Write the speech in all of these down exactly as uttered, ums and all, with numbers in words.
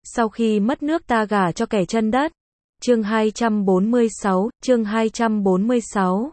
Sau khi mất nước ta gả cho kẻ chân đất. Chương hai trăm bốn mươi sáu, chương hai trăm bốn mươi sáu.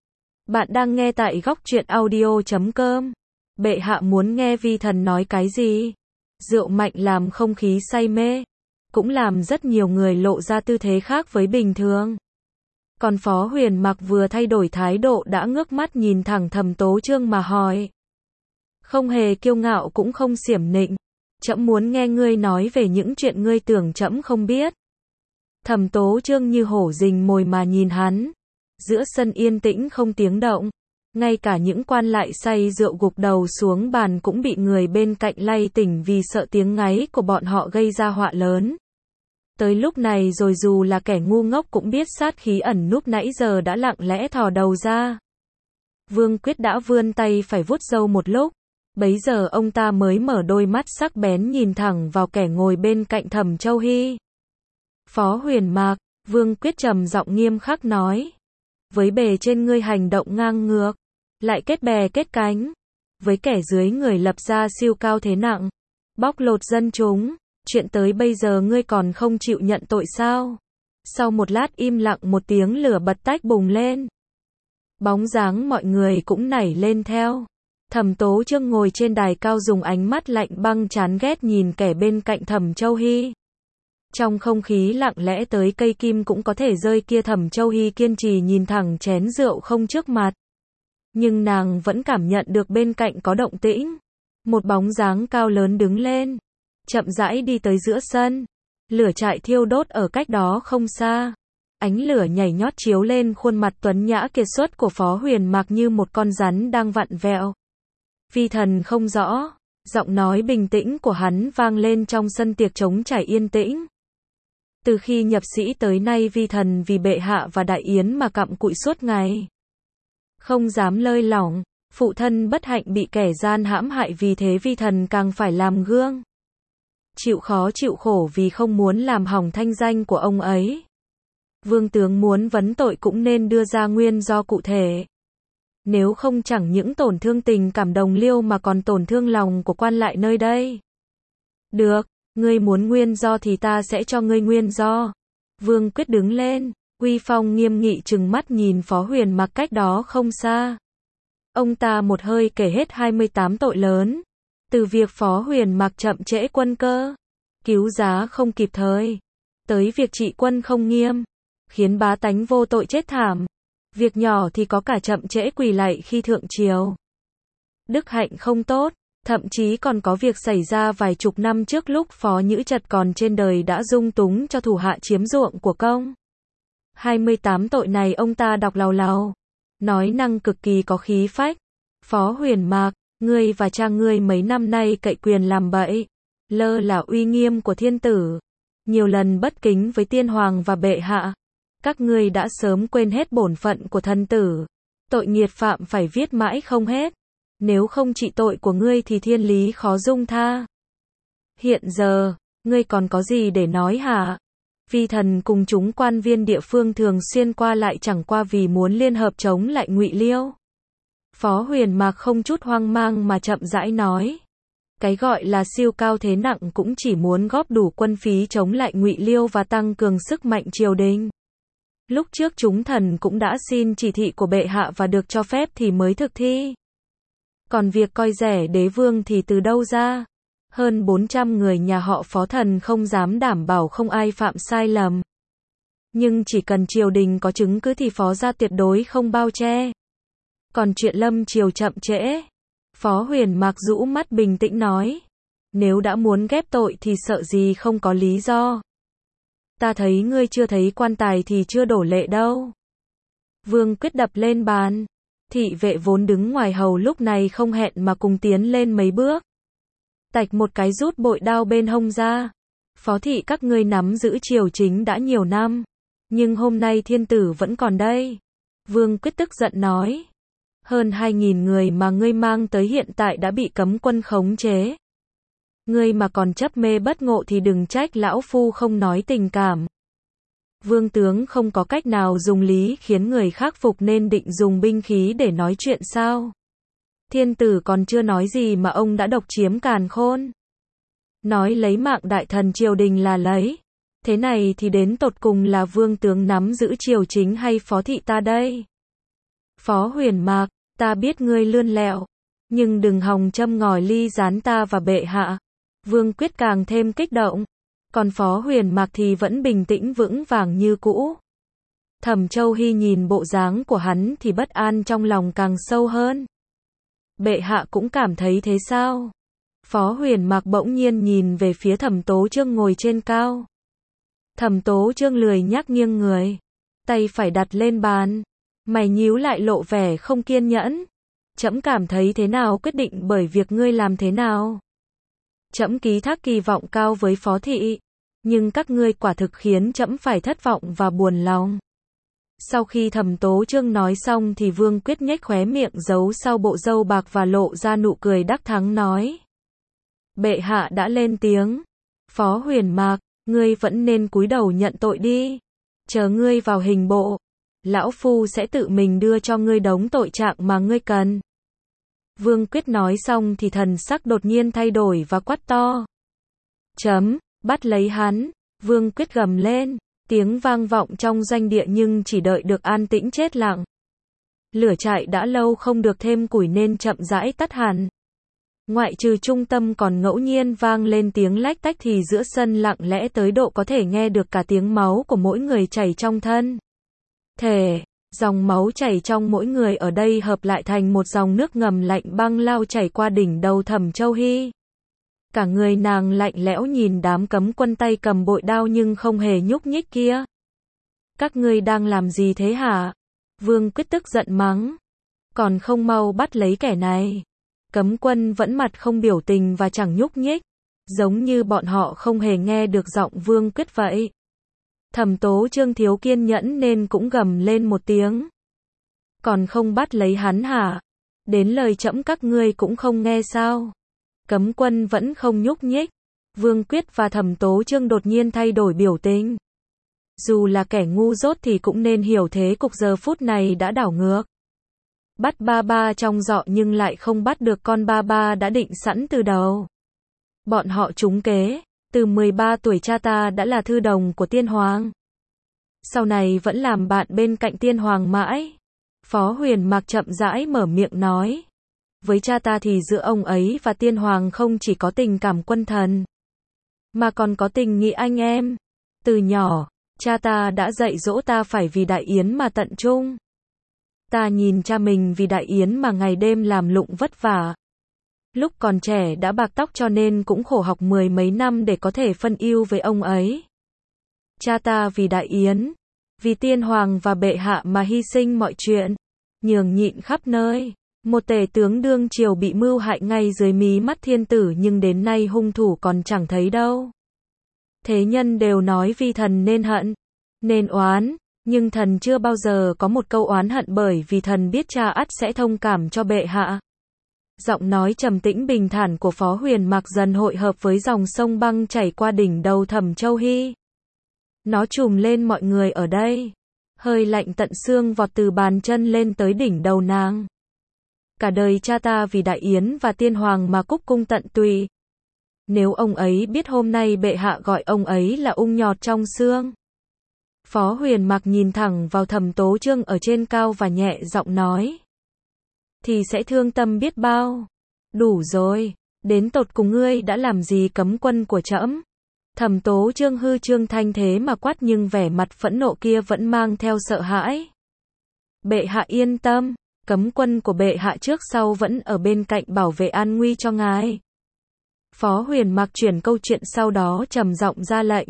Bạn đang nghe tại góc truyện audio chấm com. Bệ hạ muốn nghe vi thần nói cái gì? Rượu mạnh làm không khí say mê, cũng làm rất nhiều người lộ ra tư thế khác với bình thường. Còn Phó Huyền Mặc vừa thay đổi thái độ đã ngước mắt nhìn thẳng Thẩm Tố Chương mà hỏi. Không hề kiêu ngạo cũng không xiểm nịnh. Trẫm muốn nghe ngươi nói về những chuyện ngươi tưởng trẫm không biết. Thẩm Tố Chương như hổ rình mồi mà nhìn hắn. Giữa sân yên tĩnh không tiếng động. Ngay cả những quan lại say rượu gục đầu xuống bàn cũng bị người bên cạnh lay tỉnh vì sợ tiếng ngáy của bọn họ gây ra họa lớn. Tới lúc này rồi dù là kẻ ngu ngốc cũng biết sát khí ẩn núp nãy giờ đã lặng lẽ thò đầu ra. Vương Quyết đã vươn tay phải vuốt râu một lúc. Bấy giờ ông ta mới mở đôi mắt sắc bén nhìn thẳng vào kẻ ngồi bên cạnh Thẩm Châu Hy. Phó Huyền Mạc, Vương Quyết trầm giọng nghiêm khắc nói. Với bề trên ngươi hành động ngang ngược, lại kết bè kết cánh. Với kẻ dưới người lập ra siêu cao thế nặng, bóc lột dân chúng, chuyện tới bây giờ ngươi còn không chịu nhận tội sao? Sau một lát im lặng một tiếng lửa bật tách bùng lên. Bóng dáng mọi người cũng nảy lên theo. Thẩm Tố Chương ngồi trên đài cao dùng ánh mắt lạnh băng chán ghét nhìn kẻ bên cạnh Thẩm Châu Hy. Trong không khí lặng lẽ tới cây kim cũng có thể rơi kia, Thẩm Châu Hy kiên trì nhìn thẳng chén rượu không trước mặt. Nhưng nàng vẫn cảm nhận được bên cạnh có động tĩnh. Một bóng dáng cao lớn đứng lên, chậm rãi đi tới giữa sân. Lửa trại thiêu đốt ở cách đó không xa. Ánh lửa nhảy nhót chiếu lên khuôn mặt tuấn nhã kiệt xuất của Phó Huyền Mạc như một con rắn đang vặn vẹo. Vi thần không rõ. Giọng nói bình tĩnh của hắn vang lên trong sân tiệc trống trải yên tĩnh. Từ khi nhập sĩ tới nay vi thần vì bệ hạ và đại yến mà cặm cụi suốt ngày. Không dám lơi lỏng, phụ thân bất hạnh bị kẻ gian hãm hại, vì thế vi thần càng phải làm gương. Chịu khó chịu khổ vì không muốn làm hỏng thanh danh của ông ấy. Vương tướng muốn vấn tội cũng nên đưa ra nguyên do cụ thể. Nếu không chẳng những tổn thương tình cảm đồng liêu mà còn tổn thương lòng của quan lại nơi đây. Được, ngươi muốn nguyên do thì ta sẽ cho ngươi nguyên do. Vương Quyết đứng lên, uy phong nghiêm nghị trừng mắt nhìn Phó Huyền Mặc cách đó không xa. Ông ta một hơi kể hết hai mươi tám tội lớn. Từ việc Phó Huyền Mặc chậm trễ quân cơ, cứu giá không kịp thời, tới việc trị quân không nghiêm, khiến bá tánh vô tội chết thảm. Việc nhỏ thì có cả chậm trễ quỳ lạy khi thượng triều. Đức hạnh không tốt, thậm chí còn có việc xảy ra vài chục năm trước lúc Phó Nhữ Trật còn trên đời đã dung túng cho thủ hạ chiếm ruộng của công. hai mươi tám tội này ông ta đọc làu làu, nói năng cực kỳ có khí phách. Phó Huyền Mạc, ngươi và cha ngươi mấy năm nay cậy quyền làm bậy, lơ là uy nghiêm của thiên tử, nhiều lần bất kính với tiên hoàng và bệ hạ. Các ngươi đã sớm quên hết bổn phận của thân tử. Tội nghiệt phạm phải viết mãi không hết. Nếu không trị tội của ngươi thì thiên lý khó dung tha. Hiện giờ, ngươi còn có gì để nói hả? Vi thần cùng chúng quan viên địa phương thường xuyên qua lại chẳng qua vì muốn liên hợp chống lại Ngụy Liêu. Phó Huyền Mạc không chút hoang mang mà chậm rãi nói. Cái gọi là siêu cao thế nặng cũng chỉ muốn góp đủ quân phí chống lại Ngụy Liêu và tăng cường sức mạnh triều đình. Lúc trước chúng thần cũng đã xin chỉ thị của bệ hạ và được cho phép thì mới thực thi. Còn việc coi rẻ đế vương thì từ đâu ra? Hơn bốn trăm người nhà họ Phó thần không dám đảm bảo không ai phạm sai lầm. Nhưng chỉ cần triều đình có chứng cứ thì Phó gia tuyệt đối không bao che. Còn chuyện lâm triều chậm trễ, Phó Huyền Mạc rũ mắt bình tĩnh nói. Nếu đã muốn ghép tội thì sợ gì không có lý do. Ta thấy ngươi chưa thấy quan tài thì chưa đổ lệ đâu. Vương Quyết đập lên bàn. Thị vệ vốn đứng ngoài hầu lúc này không hẹn mà cùng tiến lên mấy bước. Tạch một cái rút bội đao bên hông ra. Phó thị các ngươi nắm giữ triều chính đã nhiều năm. Nhưng hôm nay thiên tử vẫn còn đây. Vương Quyết tức giận nói. Hơn hai nghìn người mà ngươi mang tới hiện tại đã bị cấm quân khống chế. Ngươi mà còn chấp mê bất ngộ thì đừng trách lão phu không nói tình cảm. Vương tướng không có cách nào dùng lý khiến người khác phục nên định dùng binh khí để nói chuyện sao? Thiên tử còn chưa nói gì mà ông đã độc chiếm càn khôn. Nói lấy mạng đại thần triều đình là lấy. Thế này thì đến tột cùng là vương tướng nắm giữ triều chính hay phó thị ta đây? Phó Huyền Mạc, ta biết ngươi lươn lẹo, nhưng đừng hòng châm ngòi ly gián ta và bệ hạ. Vương Quyết càng thêm kích động, còn Phó Huyền Mạc thì vẫn bình tĩnh vững vàng như cũ. Thẩm Châu Hy nhìn bộ dáng của hắn thì bất an trong lòng càng sâu hơn. Bệ hạ cũng cảm thấy thế sao? Phó Huyền Mạc bỗng nhiên nhìn về phía Thẩm Tố Chương ngồi trên cao. Thẩm Tố Chương lười nhác nghiêng người, tay phải đặt lên bàn, mày nhíu lại lộ vẻ không kiên nhẫn. Trẫm cảm thấy thế nào quyết định bởi việc ngươi làm thế nào. Trẫm ký thác kỳ vọng cao với phó thị, nhưng các ngươi quả thực khiến trẫm phải thất vọng và buồn lòng. Sau khi Thẩm Tố Chương nói xong thì Vương Quyết nhếch khóe miệng giấu sau bộ râu bạc và lộ ra nụ cười đắc thắng nói. Bệ hạ đã lên tiếng. Phó Huyền Mạc, ngươi vẫn nên cúi đầu nhận tội đi. Chờ ngươi vào hình bộ, lão phu sẽ tự mình đưa cho ngươi đống tội trạng mà ngươi cần. Vương Quyết nói xong thì thần sắc đột nhiên thay đổi và quát to. Chấm, bắt lấy hắn. Vương Quyết gầm lên, tiếng vang vọng trong doanh địa nhưng chỉ đợi được an tĩnh chết lặng. Lửa trại đã lâu không được thêm củi nên chậm rãi tắt hẳn. Ngoại trừ trung tâm còn ngẫu nhiên vang lên tiếng lách tách thì giữa sân lặng lẽ tới độ có thể nghe được cả tiếng máu của mỗi người chảy trong thân thể. Dòng máu chảy trong mỗi người ở đây hợp lại thành một dòng nước ngầm lạnh băng lao chảy qua đỉnh đầu Thẩm Châu Hy. Cả người nàng lạnh lẽo nhìn đám cấm quân tay cầm bội đao nhưng không hề nhúc nhích kia. Các ngươi đang làm gì thế hả? Vương Quyết tức giận mắng. Còn không mau bắt lấy kẻ này. Cấm quân vẫn mặt không biểu tình và chẳng nhúc nhích, giống như bọn họ không hề nghe được giọng Vương Quyết vậy. Thẩm Tố Chương thiếu kiên nhẫn nên cũng gầm lên một tiếng. Còn không bắt lấy hắn hả? Đến lời trẫm các ngươi cũng không nghe sao? Cấm quân vẫn không nhúc nhích. Vương Quyết và Thẩm Tố Chương đột nhiên thay đổi biểu tình. Dù là kẻ ngu dốt thì cũng nên hiểu thế cục giờ phút này đã đảo ngược. Bắt ba ba trong giọ nhưng lại không bắt được con ba ba đã định sẵn từ đầu. Bọn họ trúng kế. Từ mười ba tuổi cha ta đã là thư đồng của tiên hoàng. Sau này vẫn làm bạn bên cạnh tiên hoàng mãi. Phó Huyền Mạc chậm rãi mở miệng nói. Với cha ta thì giữa ông ấy và tiên hoàng không chỉ có tình cảm quân thần, mà còn có tình nghĩa anh em. Từ nhỏ, cha ta đã dạy dỗ ta phải vì Đại Yến mà tận trung. Ta nhìn cha mình vì Đại Yến mà ngày đêm làm lụng vất vả. Lúc còn trẻ đã bạc tóc cho nên cũng khổ học mười mấy năm để có thể phân ưu với ông ấy. Cha ta vì Đại Yến, vì tiên hoàng và bệ hạ mà hy sinh mọi chuyện, nhường nhịn khắp nơi. Một tể tướng đương triều bị mưu hại ngay dưới mí mắt thiên tử nhưng đến nay hung thủ còn chẳng thấy đâu. Thế nhân đều nói vì thần nên hận, nên oán, nhưng thần chưa bao giờ có một câu oán hận bởi vì thần biết cha ắt sẽ thông cảm cho bệ hạ. Giọng nói trầm tĩnh bình thản của Phó Huyền Mạc dần hội hợp với dòng sông băng chảy qua đỉnh đầu Thẩm Châu Hy. Nó trùm lên mọi người ở đây. Hơi lạnh tận xương vọt từ bàn chân lên tới đỉnh đầu nàng. Cả đời cha ta vì Đại Yến và tiên hoàng mà cúc cung tận tụy. Nếu ông ấy biết hôm nay bệ hạ gọi ông ấy là ung nhọt trong xương. Phó Huyền Mạc nhìn thẳng vào Thẩm Tố Chương ở trên cao và nhẹ giọng nói. Thì sẽ thương tâm biết bao. Đủ rồi, đến tột cùng ngươi đã làm gì cấm quân của trẫm? Thẩm Tố Chương hư trương thanh thế mà quát nhưng vẻ mặt phẫn nộ kia vẫn mang theo sợ hãi. Bệ hạ yên tâm, cấm quân của bệ hạ trước sau vẫn ở bên cạnh bảo vệ an nguy cho ngài. Phó Huyền Mạc chuyển câu chuyện sau đó trầm giọng ra lệnh.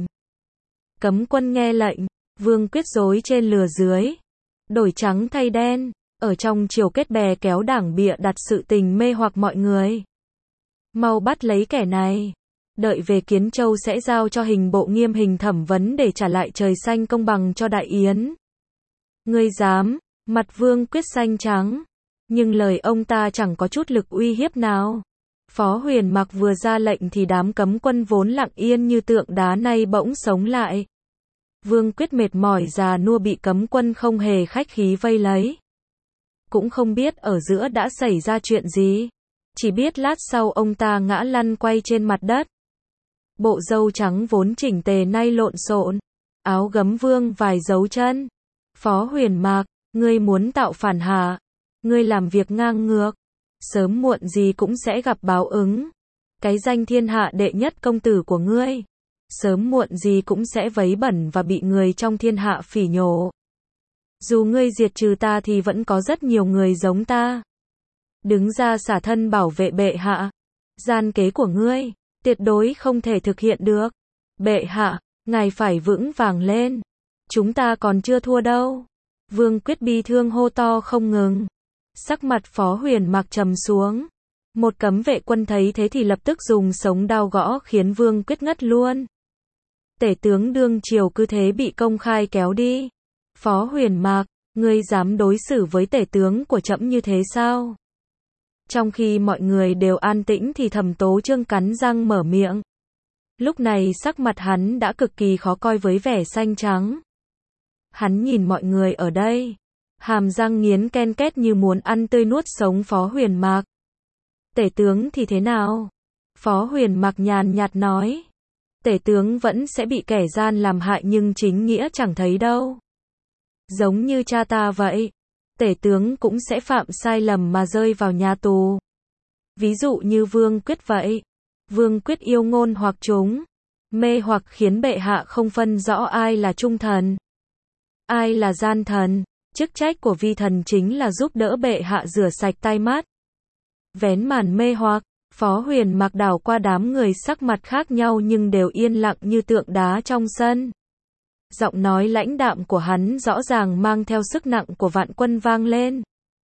Cấm quân nghe lệnh, Vương Quyết rối trên lừa dưới, đổi trắng thay đen. Ở trong triều kết bè kéo đảng bịa đặt sự tình mê hoặc mọi người. Mau bắt lấy kẻ này. Đợi về Kiến Châu sẽ giao cho hình bộ nghiêm hình thẩm vấn để trả lại trời xanh công bằng cho Đại Yến. Ngươi dám? Mặt Vương Quyết xanh trắng. Nhưng lời ông ta chẳng có chút lực uy hiếp nào. Phó Huyền Mạc vừa ra lệnh thì đám cấm quân vốn lặng yên như tượng đá nay bỗng sống lại. Vương Quyết mệt mỏi già nua bị cấm quân không hề khách khí vây lấy. Cũng không biết ở giữa đã xảy ra chuyện gì. Chỉ biết lát sau ông ta ngã lăn quay trên mặt đất. Bộ râu trắng vốn chỉnh tề nay lộn xộn, áo gấm vương vài dấu chân. Phó Huyền Mạc, ngươi muốn tạo phản hả? Ngươi làm việc ngang ngược, sớm muộn gì cũng sẽ gặp báo ứng. Cái danh thiên hạ đệ nhất công tử của ngươi, sớm muộn gì cũng sẽ vấy bẩn và bị người trong thiên hạ phỉ nhổ. Dù ngươi diệt trừ ta thì vẫn có rất nhiều người giống ta. Đứng ra xả thân bảo vệ bệ hạ. Gian kế của ngươi, tuyệt đối không thể thực hiện được. Bệ hạ, ngài phải vững vàng lên. Chúng ta còn chưa thua đâu. Vương Quyết bi thương hô to không ngừng. Sắc mặt Phó Huyền Mạc trầm xuống. Một cấm vệ quân thấy thế thì lập tức dùng sống đao gõ khiến Vương Quyết ngất luôn. Tể tướng đương triều cứ thế bị công khai kéo đi. Phó Huyền Mạc, ngươi dám đối xử với tể tướng của trẫm như thế sao? Trong khi mọi người đều an tĩnh thì Thẩm Tố Chương cắn răng mở miệng. Lúc này sắc mặt hắn đã cực kỳ khó coi với vẻ xanh trắng. Hắn nhìn mọi người ở đây, hàm răng nghiến ken két như muốn ăn tươi nuốt sống Phó Huyền Mạc. Tể tướng thì thế nào? Phó Huyền Mạc nhàn nhạt nói. Tể tướng vẫn sẽ bị kẻ gian làm hại nhưng chính nghĩa chẳng thấy đâu. Giống như cha ta vậy, tể tướng cũng sẽ phạm sai lầm mà rơi vào nhà tù. Ví dụ như Vương Quyết vậy. Vương Quyết yêu ngôn hoặc chúng, mê hoặc khiến bệ hạ không phân rõ ai là trung thần, ai là gian thần. Chức trách của vi thần chính là giúp đỡ bệ hạ rửa sạch tai mắt. Vén màn mê hoặc, Phó Huyền Mạc đảo qua đám người sắc mặt khác nhau nhưng đều yên lặng như tượng đá trong sân. Giọng nói lãnh đạm của hắn rõ ràng mang theo sức nặng của vạn quân vang lên.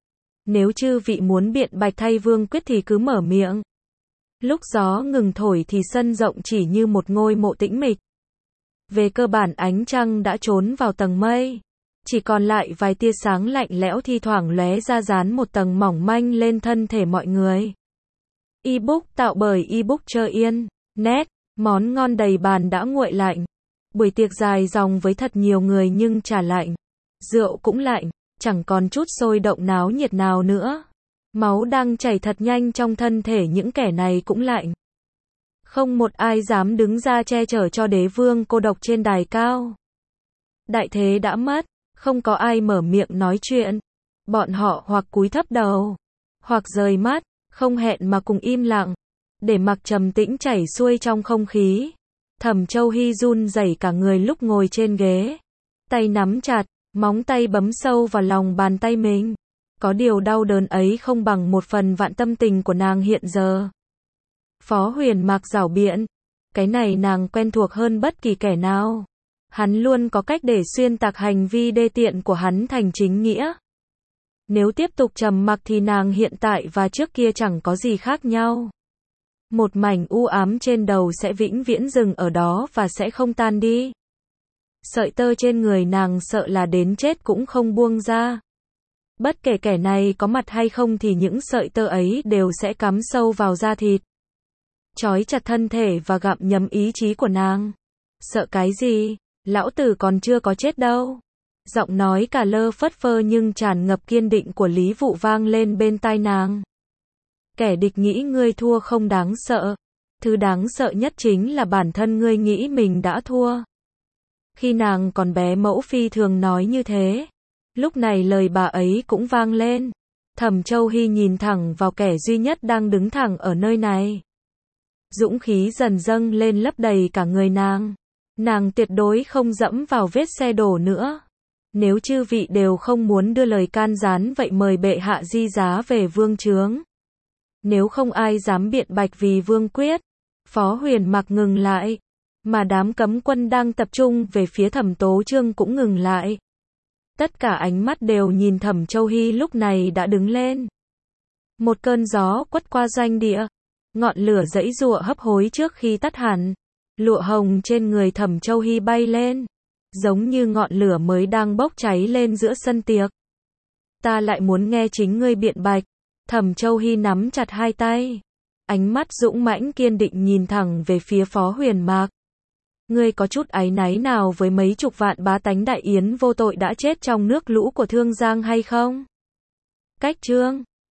Nếu chư vị muốn biện bạch thay Vương Quyết thì cứ mở miệng. Lúc gió ngừng thổi thì sân rộng chỉ như một ngôi mộ tĩnh mịch. Về cơ bản ánh trăng đã trốn vào tầng mây. Chỉ còn lại vài tia sáng lạnh lẽo thi thoảng lóe ra dán một tầng mỏng manh lên thân thể mọi người. Ebook tạo bởi ebook Chờ Yên. Net, món ngon đầy bàn đã nguội lạnh. Buổi tiệc dài dòng với thật nhiều người nhưng trà lạnh. Rượu cũng lạnh, chẳng còn chút sôi động náo nhiệt nào nữa. Máu đang chảy thật nhanh trong thân thể những kẻ này cũng lạnh. Không một ai dám đứng ra che chở cho đế vương cô độc trên đài cao. Đại thế đã mất, không có ai mở miệng nói chuyện. Bọn họ hoặc cúi thấp đầu, hoặc rời mắt, không hẹn mà cùng im lặng, để mặc trầm tĩnh chảy xuôi trong không khí. Thẩm Châu Hy run rẩy cả người lúc ngồi trên ghế. Tay nắm chặt, móng tay bấm sâu vào lòng bàn tay mình. Có điều đau đớn ấy không bằng một phần vạn tâm tình của nàng hiện giờ. Phó Huyền Mạc giảo biện. Cái này nàng quen thuộc hơn bất kỳ kẻ nào. Hắn luôn có cách để xuyên tạc hành vi đê tiện của hắn thành chính nghĩa. Nếu tiếp tục trầm mặc thì nàng hiện tại và trước kia chẳng có gì khác nhau. Một mảnh u ám trên đầu sẽ vĩnh viễn dừng ở đó và sẽ không tan đi. Sợi tơ trên người nàng sợ là đến chết cũng không buông ra. Bất kể kẻ này có mặt hay không thì những sợi tơ ấy đều sẽ cắm sâu vào da thịt, trói chặt thân thể và gặm nhấm ý chí của nàng. Sợ cái gì? Lão tử còn chưa có chết đâu. Giọng nói cả lơ phất phơ nhưng tràn ngập kiên định của Lý Vụ vang lên bên tai nàng. Kẻ địch nghĩ ngươi thua không đáng sợ. Thứ đáng sợ nhất chính là bản thân ngươi nghĩ mình đã thua. Khi nàng còn bé mẫu phi thường nói như thế. Lúc này lời bà ấy cũng vang lên. Thẩm Châu Hy nhìn thẳng vào kẻ duy nhất đang đứng thẳng ở nơi này. Dũng khí dần dâng lên lấp đầy cả người nàng. Nàng tuyệt đối không dẫm vào vết xe đổ nữa. Nếu chư vị đều không muốn đưa lời can gián vậy mời bệ hạ di giá về vương trướng. Nếu không ai dám biện bạch vì Vương Quyết. Phó Huyền Mạc ngừng lại. Mà đám cấm quân đang tập trung về phía Thẩm Tố Chương cũng ngừng lại. Tất cả ánh mắt đều nhìn Thẩm Châu Hy lúc này đã đứng lên. Một cơn gió quất qua doanh địa. Ngọn lửa giãy giụa hấp hối trước khi tắt hẳn. Lụa hồng trên người Thẩm Châu Hy bay lên. Giống như ngọn lửa mới đang bốc cháy lên giữa sân tiệc. Ta lại muốn nghe chính ngươi biện bạch. Thẩm Châu Hy nắm chặt hai tay. Ánh mắt dũng mãnh kiên định nhìn thẳng về phía Phó Huyền Mạc. Ngươi có chút áy náy nào với mấy chục vạn bá tánh đại yến vô tội đã chết trong nước lũ của Thương Giang hay không? Cách chương